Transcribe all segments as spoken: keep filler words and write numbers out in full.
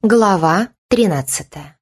Глава тринадцатая.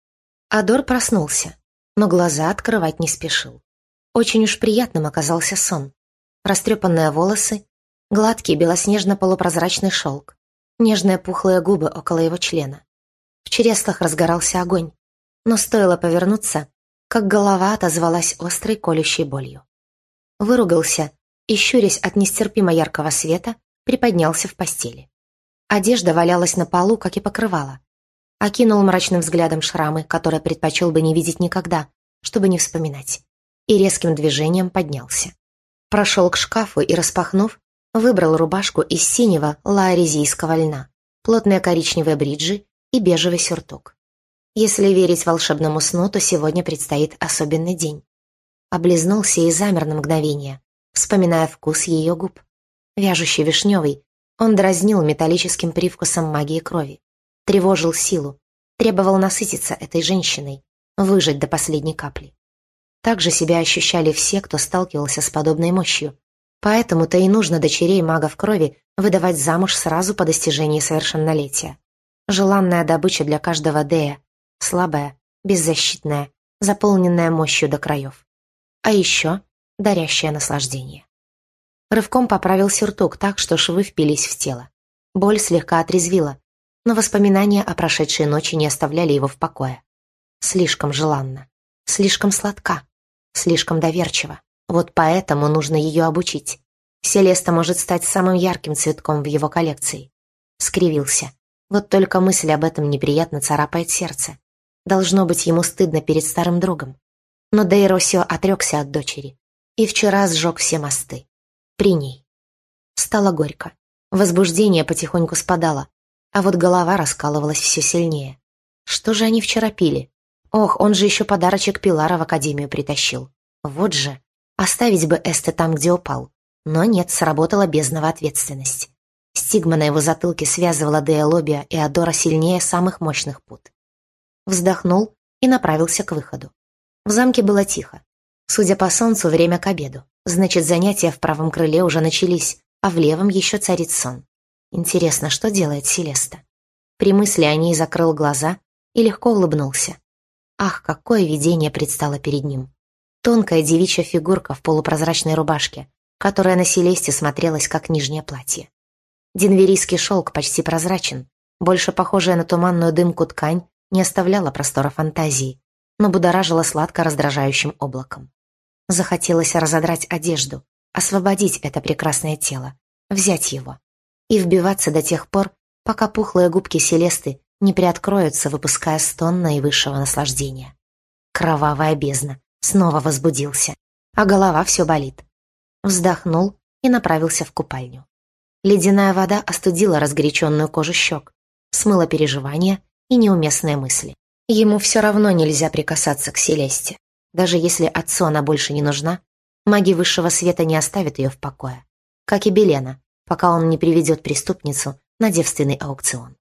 Адор проснулся, но глаза открывать не спешил. Очень уж приятным оказался сон. Растрепанные волосы, гладкий белоснежно-полупрозрачный шелк, нежные пухлые губы около его члена. В чреслах разгорался огонь, но стоило повернуться, как голова отозвалась острой колющей болью. Выругался и, щурясь от нестерпимо яркого света, приподнялся в постели. Одежда валялась на полу, как и покрывало. Окинул мрачным взглядом шрамы, которые предпочел бы не видеть никогда, чтобы не вспоминать, и резким движением поднялся. Прошел к шкафу и, распахнув, выбрал рубашку из синего лаорезийского льна, плотные коричневые бриджи и бежевый сюртук. Если верить волшебному сну, то сегодня предстоит особенный день. Облизнулся и замер на мгновение, вспоминая вкус ее губ. Вяжущий вишневый, он дразнил металлическим привкусом магии крови, тревожил силу, требовал насытиться этой женщиной, выжать до последней капли. Так же себя ощущали все, кто сталкивался с подобной мощью. Поэтому-то и нужно дочерей магов крови выдавать замуж сразу по достижении совершеннолетия. Желанная добыча для каждого Дея, слабая, беззащитная, заполненная мощью до краев. А еще дарящая наслаждение. Рывком поправил сюртук так, что швы впились в тело. Боль слегка отрезвила, но воспоминания о прошедшей ночи не оставляли его в покое. Слишком желанно, слишком сладка, слишком доверчива. Вот поэтому нужно ее обучить. Селеста может стать самым ярким цветком в его коллекции. Скривился. Вот только мысль об этом неприятно царапает сердце. Должно быть ему стыдно перед старым другом. Но Дейросио отрекся от дочери и вчера сжег все мосты. При ней. Стало горько. Возбуждение потихоньку спадало, а вот голова раскалывалась все сильнее. Что же они вчера пили? Ох, он же еще подарочек Пилара в академию притащил. Вот же. Оставить бы Эсте там, где упал. Но нет, сработала бездновая ответственность. Стигма на его затылке связывала Деолобия и Адора сильнее самых мощных пут. Вздохнул и направился к выходу. В замке было тихо. Судя по солнцу, время к обеду. Значит, занятия в правом крыле уже начались, а в левом еще царит сон. Интересно, что делает Селеста? При мысли о ней закрыл глаза и легко улыбнулся. Ах, какое видение предстало перед ним. Тонкая девичья фигурка в полупрозрачной рубашке, которая на Селесте смотрелась как нижнее платье. Денверийский шелк почти прозрачен, больше похожая на туманную дымку ткань не оставляла простора фантазии, но будоражила сладко раздражающим облаком. Захотелось разодрать одежду, освободить это прекрасное тело, взять его и вбиваться до тех пор, пока пухлые губки Селесты не приоткроются, выпуская стон наивысшего наслаждения. Кровавая бездна, снова возбудился, а голова все болит. Вздохнул и направился в купальню. Ледяная вода остудила разгоряченную кожу щек, смыла переживания и неуместные мысли. Ему все равно нельзя прикасаться к Селесте. Даже если отцу она больше не нужна, маги высшего света не оставят ее в покое. Как и Белена, пока он не приведет преступницу на девственный аукцион.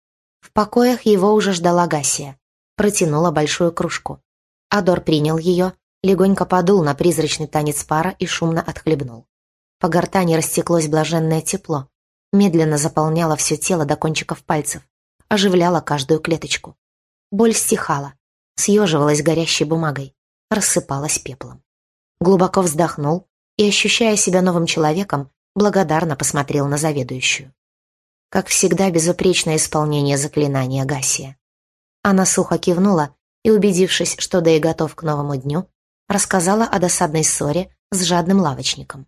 В покоях его уже ждала Гасия. Протянула большую кружку. Адор принял ее, легонько подул на призрачный танец пара и шумно отхлебнул. По гортани растеклось блаженное тепло, медленно заполняло все тело до кончиков пальцев, оживляло каждую клеточку. Боль стихала, съеживалась горящей бумагой, рассыпалась пеплом. Глубоко вздохнул и, ощущая себя новым человеком, благодарно посмотрел на заведующую. Как всегда, безупречное исполнение заклинания Гасия. Она сухо кивнула и, убедившись, что Дэй готов к новому дню, рассказала о досадной ссоре с жадным лавочником.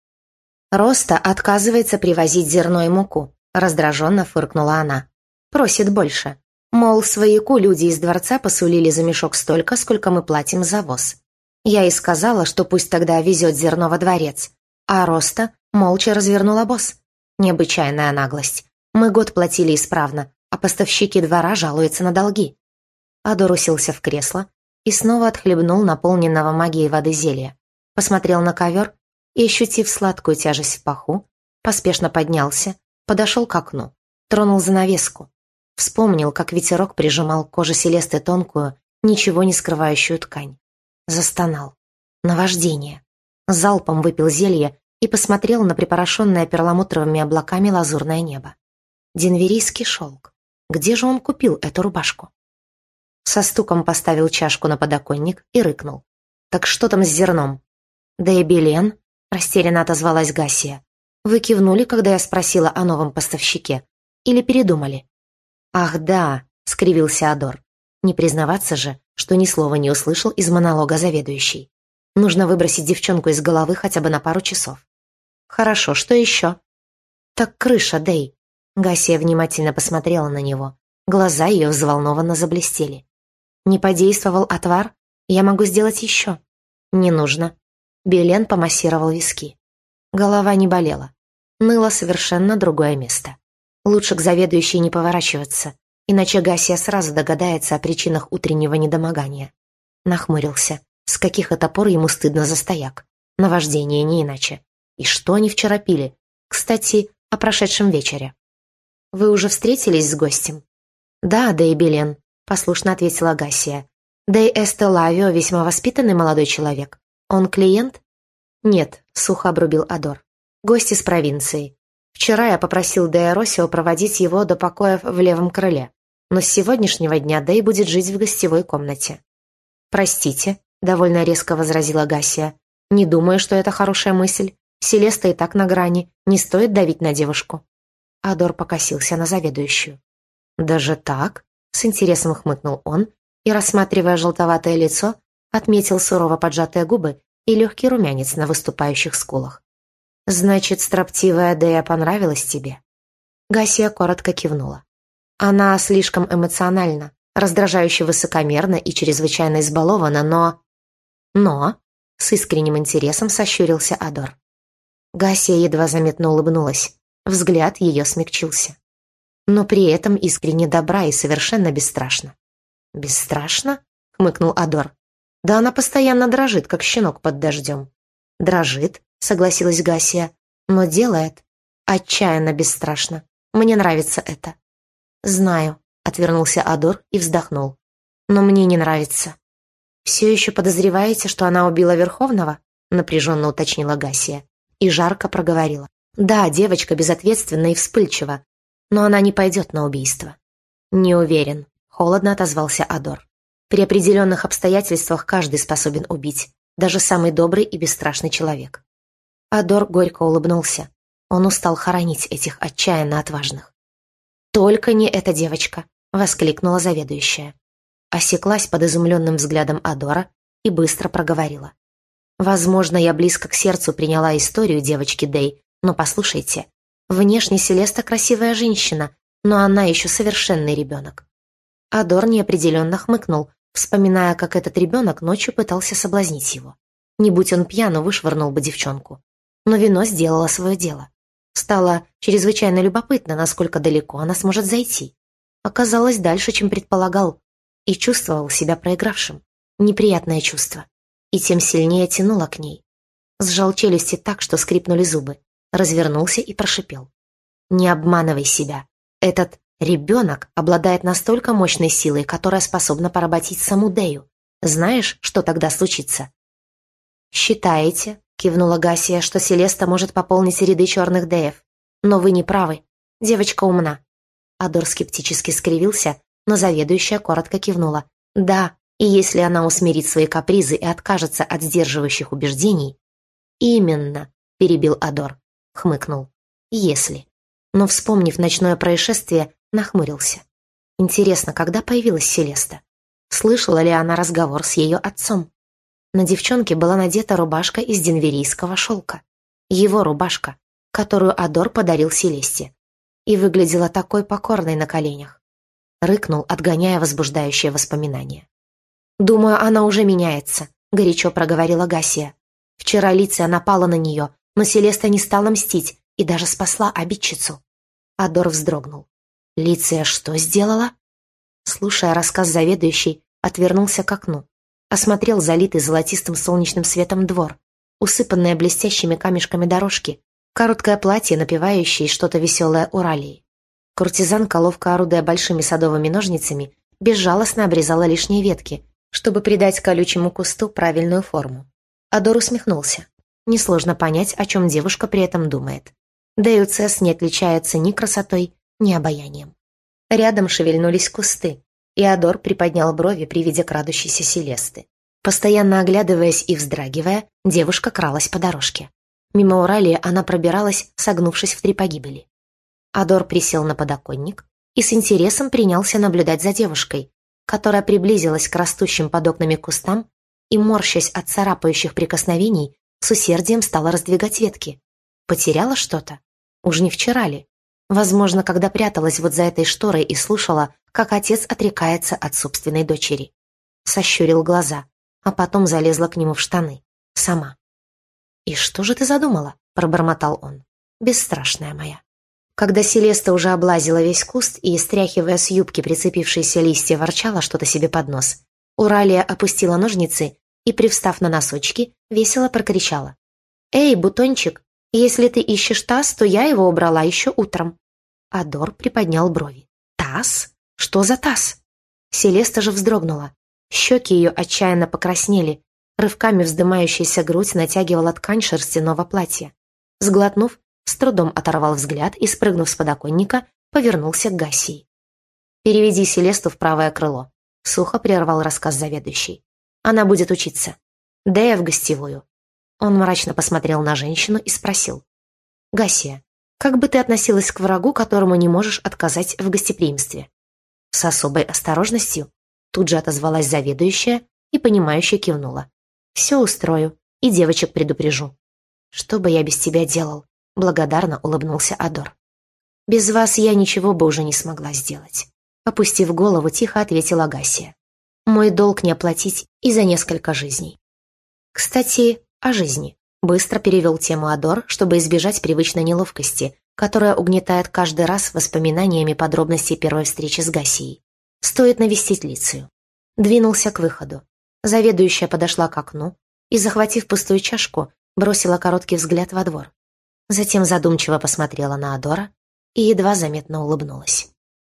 «Роста отказывается привозить зерно и муку», — раздраженно фыркнула она. «Просит больше. Мол, свояку люди из дворца посулили за мешок столько, сколько мы платим за воз. Я и сказала, что пусть тогда везет зерно во дворец. А Роста молча развернул обоз. Необычайная наглость. Мы год платили исправно, а поставщики двора жалуются на долги». Адор уселся в кресло и снова отхлебнул наполненного магией воды зелья. Посмотрел на ковер и, ощутив сладкую тяжесть в паху, поспешно поднялся, подошел к окну, тронул занавеску. Вспомнил, как ветерок прижимал к коже Селесты тонкую, ничего не скрывающую ткань. Застонал. Наваждение. Залпом выпил зелье и посмотрел на припорошенное перламутровыми облаками лазурное небо. Денверийский шелк. Где же он купил эту рубашку? Со стуком поставил чашку на подоконник и рыкнул. «Так что там с зерном?» «Да и Белен», — растерянно отозвалась Гассия. «Вы кивнули, когда я спросила о новом поставщике? Или передумали?» «Ах, да», — скривился Адор. Не признаваться же, что ни слова не услышал из монолога заведующей. Нужно выбросить девчонку из головы хотя бы на пару часов. «Хорошо, что еще?» «Так крыша, Дэй». Гассия внимательно посмотрела на него. Глаза ее взволнованно заблестели. «Не подействовал отвар? Я могу сделать еще». «Не нужно». Белен помассировал виски. Голова не болела. Ныло совершенно другое место. Лучше к заведующей не поворачиваться, иначе Гассия сразу догадается о причинах утреннего недомогания. Нахмурился. С каких это пор ему стыдно за стояк? Наваждение не иначе. И что они вчера пили? Кстати, о прошедшем вечере. «Вы уже встретились с гостем?» «Да, Дэй Белен», — послушно ответила Гассия. «Дэй Эстелавио весьма воспитанный молодой человек. Он клиент?» «Нет», — сухо обрубил Адор. «Гость из провинции. Вчера я попросил Дэя Росио проводить его до покоев в левом крыле, но с сегодняшнего дня Дэй будет жить в гостевой комнате». «Простите», — довольно резко возразила Гассия. «Не думаю, что это хорошая мысль. Селеста и так на грани. Не стоит давить на девушку». Адор покосился на заведующую. «Даже так?» — с интересом хмыкнул он и, рассматривая желтоватое лицо, отметил сурово поджатые губы и легкий румянец на выступающих скулах. «Значит, строптивая Дэя понравилась тебе?» Гассия коротко кивнула. «Она слишком эмоциональна, раздражающе высокомерна и чрезвычайно избалована, но...» «Но...» — с искренним интересом сощурился Адор. Гассия едва заметно улыбнулась. Взгляд ее смягчился. Но при этом искренне добра и совершенно бесстрашна. «Бесстрашно?» — хмыкнул Адор. «Да она постоянно дрожит, как щенок под дождем». «Дрожит», — согласилась Гассия, — «но делает отчаянно бесстрашно. Мне нравится это». «Знаю», — отвернулся Адор и вздохнул. «Но мне не нравится». «Все еще подозреваете, что она убила Верховного?» — напряженно уточнила Гассия и жарко проговорила. «Да, девочка безответственна и вспыльчива, но она не пойдет на убийство». «Не уверен», — холодно отозвался Адор. «При определенных обстоятельствах каждый способен убить, даже самый добрый и бесстрашный человек». Адор горько улыбнулся. Он устал хоронить этих отчаянно отважных. «Только не эта девочка!» — воскликнула заведующая. Осеклась под изумленным взглядом Адора и быстро проговорила. «Возможно, я близко к сердцу приняла историю девочки Дэй, но послушайте, внешне Селеста красивая женщина, но она еще совершенный ребенок». Адор неопределенно хмыкнул, вспоминая, как этот ребенок ночью пытался соблазнить его. Не будь он пьян, вышвырнул бы девчонку. Но вино сделало свое дело. Стало чрезвычайно любопытно, насколько далеко она сможет зайти. Оказалось дальше, чем предполагал, и чувствовал себя проигравшим. Неприятное чувство. И тем сильнее тянуло к ней. Сжал челюсти так, что скрипнули зубы. Развернулся и прошипел. «Не обманывай себя. Этот ребенок обладает настолько мощной силой, которая способна поработить саму Дэю. Знаешь, что тогда случится?» «Считаете?» — кивнула Гассия, «что Селеста может пополнить ряды черных Дэев. Но вы не правы. Девочка умна». Адор скептически скривился, но заведующая коротко кивнула. «Да, и если она усмирит свои капризы и откажется от сдерживающих убеждений...» «Именно», — перебил Адор, хмыкнул. «Если». Но, вспомнив ночное происшествие, нахмурился. Интересно, когда появилась Селеста? Слышала ли она разговор с ее отцом? На девчонке была надета рубашка из денверийского шелка. Его рубашка, которую Адор подарил Селесте. И выглядела такой покорной на коленях. Рыкнул, отгоняя возбуждающее воспоминание. «Думаю, она уже меняется», — горячо проговорила Гассия. «Вчера Лиция напала на нее, но Селеста не стала мстить и даже спасла обидчицу». Адор вздрогнул. «Лиция что сделала?» Слушая рассказ заведующей, отвернулся к окну. Осмотрел залитый золотистым солнечным светом двор, усыпанные блестящими камешками дорожки, короткое платье, напевающее что-то веселое Уралии. Куртизанка, ловко орудуя большими садовыми ножницами, безжалостно обрезала лишние ветки, чтобы придать колючему кусту правильную форму. Адор усмехнулся. Несложно понять, о чем девушка при этом думает. Дэю Цесс не отличается ни красотой, ни обаянием. Рядом шевельнулись кусты, и Адор приподнял брови при виде крадущейся Селесты. Постоянно оглядываясь и вздрагивая, девушка кралась по дорожке. Мимо Уралии она пробиралась, согнувшись в три погибели. Адор присел на подоконник и с интересом принялся наблюдать за девушкой, которая приблизилась к растущим под окнами кустам и, морщась от царапающих прикосновений, с усердием стала раздвигать ветки. Потеряла что-то? Уж не вчера ли? Возможно, когда пряталась вот за этой шторой и слушала, как отец отрекается от собственной дочери. Сощурил глаза, а потом залезла к нему в штаны. Сама. «И что же ты задумала?» – пробормотал он. «Бесстрашная моя». Когда Селеста уже облазила весь куст и, стряхивая с юбки прицепившиеся листья, ворчала что-то себе под нос, Уралия опустила ножницы и, привстав на носочки, весело прокричала. «Эй, бутончик, если ты ищешь таз, то я его убрала еще утром». Адор приподнял брови. «Таз? Что за таз?» Селеста же вздрогнула. Щеки ее отчаянно покраснели, рывками вздымающаяся грудь натягивала ткань шерстяного платья. Сглотнув, с трудом оторвал взгляд и, спрыгнув с подоконника, повернулся к Гассии. «Переведи Селесту в правое крыло», — сухо прервал рассказ заведующий. «Она будет учиться. Дея в гостевую». Он мрачно посмотрел на женщину и спросил. «Гассия, как бы ты относилась к врагу, которому не можешь отказать в гостеприимстве?» «С особой осторожностью», — тут же отозвалась заведующая и, понимающе кивнула. «Все устрою и девочек предупрежу». «Что бы я без тебя делал?» — благодарно улыбнулся Адор. «Без вас я ничего бы уже не смогла сделать», — опустив голову, тихо ответила Гассия. «Мой долг не оплатить и за несколько жизней». «Кстати, о жизни», — быстро перевел тему Адор, чтобы избежать привычной неловкости, которая угнетает каждый раз воспоминаниями подробностей первой встречи с Гассией. «Стоит навестить Лицию». Двинулся к выходу. Заведующая подошла к окну и, захватив пустую чашку, бросила короткий взгляд во двор. Затем задумчиво посмотрела на Адора и едва заметно улыбнулась.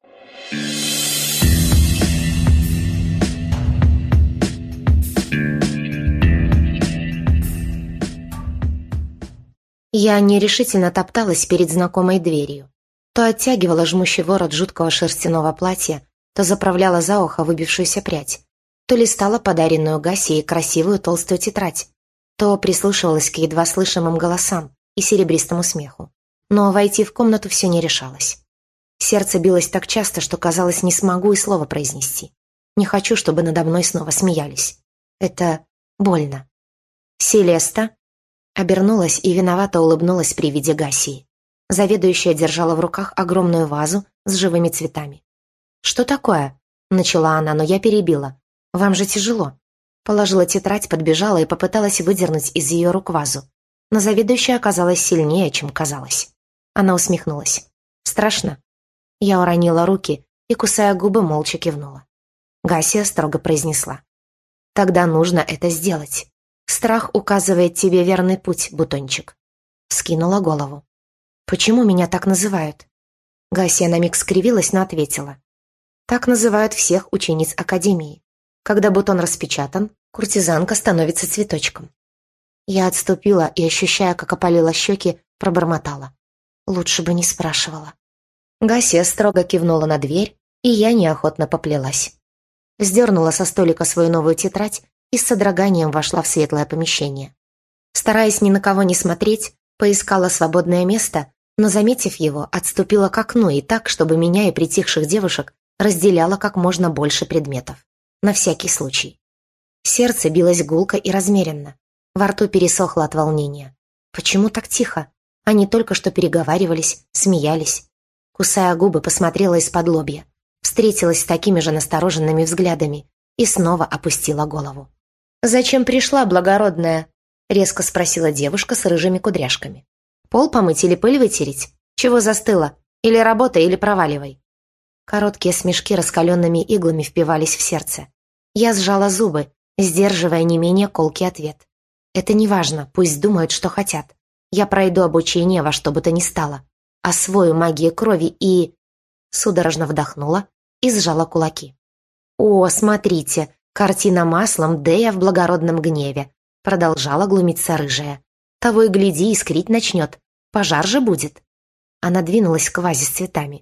Я нерешительно топталась перед знакомой дверью. То оттягивала жмущий ворот жуткого шерстяного платья, то заправляла за ухо выбившуюся прядь, то листала подаренную Гассией красивую толстую тетрадь, то прислушивалась к едва слышимым голосам и серебристому смеху. Но войти в комнату все не решалось. Сердце билось так часто, что, казалось, не смогу и слова произнести. Не хочу, чтобы надо мной снова смеялись. Это больно. «Селеста?» Обернулась и виновато улыбнулась при виде Гассии. Заведующая держала в руках огромную вазу с живыми цветами. «Что такое?» — начала она, но я перебила. «Вам же тяжело». Положила тетрадь, подбежала и попыталась выдернуть из ее рук вазу. Но заведующая оказалась сильнее, чем казалось. Она усмехнулась. «Страшно?» Я уронила руки и, кусая губы, молча кивнула. Гассия строго произнесла. «Тогда нужно это сделать. Страх указывает тебе верный путь, бутончик». Скинула голову. «Почему меня так называют?» Гассия на миг скривилась, но ответила. «Так называют всех учениц Академии. Когда бутон распечатан, куртизанка становится цветочком». Я отступила и, ощущая, как опалила щеки, пробормотала. Лучше бы не спрашивала. Гассия строго кивнула на дверь, и я неохотно поплелась. Сдернула со столика свою новую тетрадь и с содроганием вошла в светлое помещение. Стараясь ни на кого не смотреть, поискала свободное место, но, заметив его, отступила к окну и так, чтобы меня и притихших девушек разделяло как можно больше предметов. На всякий случай. Сердце билось гулко и размеренно. Во рту пересохло от волнения. Почему так тихо? Они только что переговаривались, смеялись. Кусая губы, посмотрела из-под лобья. Встретилась с такими же настороженными взглядами и снова опустила голову. «Зачем пришла, благородная?» — резко спросила девушка с рыжими кудряшками. «Пол помыть или пыль вытереть? Чего застыла? Или работай, или проваливай». Короткие смешки раскаленными иглами впивались в сердце. Я сжала зубы, сдерживая не менее колкий ответ. «Это не важно, пусть думают, что хотят. Я пройду обучение во что бы то ни стало. Освою магию крови и...» Судорожно вдохнула и сжала кулаки. «О, смотрите, картина маслом Дея в благородном гневе», продолжала глумиться рыжая. «Того и гляди, искрить начнет. Пожар же будет». Она двинулась к вазе с цветами.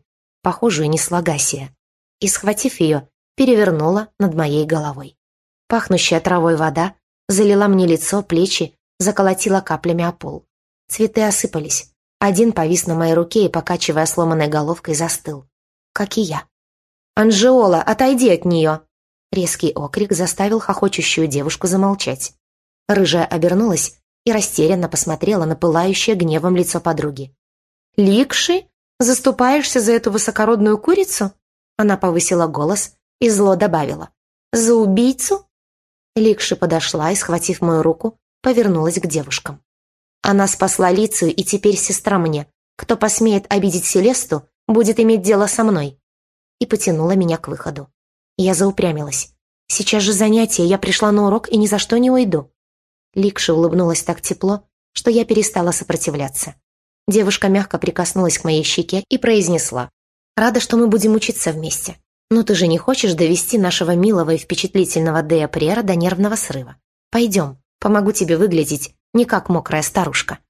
похожую не слагасия, и, схватив ее, перевернула над моей головой. Пахнущая травой вода залила мне лицо, плечи, заколотила каплями о пол. Цветы осыпались. Один повис на моей руке и, покачивая сломанной головкой, застыл. Как и я. «Анжеола, отойди от нее!» Резкий окрик заставил хохочущую девушку замолчать. Рыжая обернулась и растерянно посмотрела на пылающее гневом лицо подруги. «Ликши? Заступаешься за эту высокородную курицу?» Она повысила голос и зло добавила. «За убийцу?» Ликши подошла и, схватив мою руку, повернулась к девушкам. «Она спасла Лицию и теперь сестра мне. Кто посмеет обидеть Селесту, будет иметь дело со мной». И потянула меня к выходу. Я заупрямилась. «Сейчас же занятие, я пришла на урок и ни за что не уйду». Ликши улыбнулась так тепло, что я перестала сопротивляться. Девушка мягко прикоснулась к моей щеке и произнесла. «Рада, что мы будем учиться вместе. Но ты же не хочешь довести нашего милого и впечатлительного Дея Приэра до нервного срыва? Пойдем, помогу тебе выглядеть не как мокрая старушка».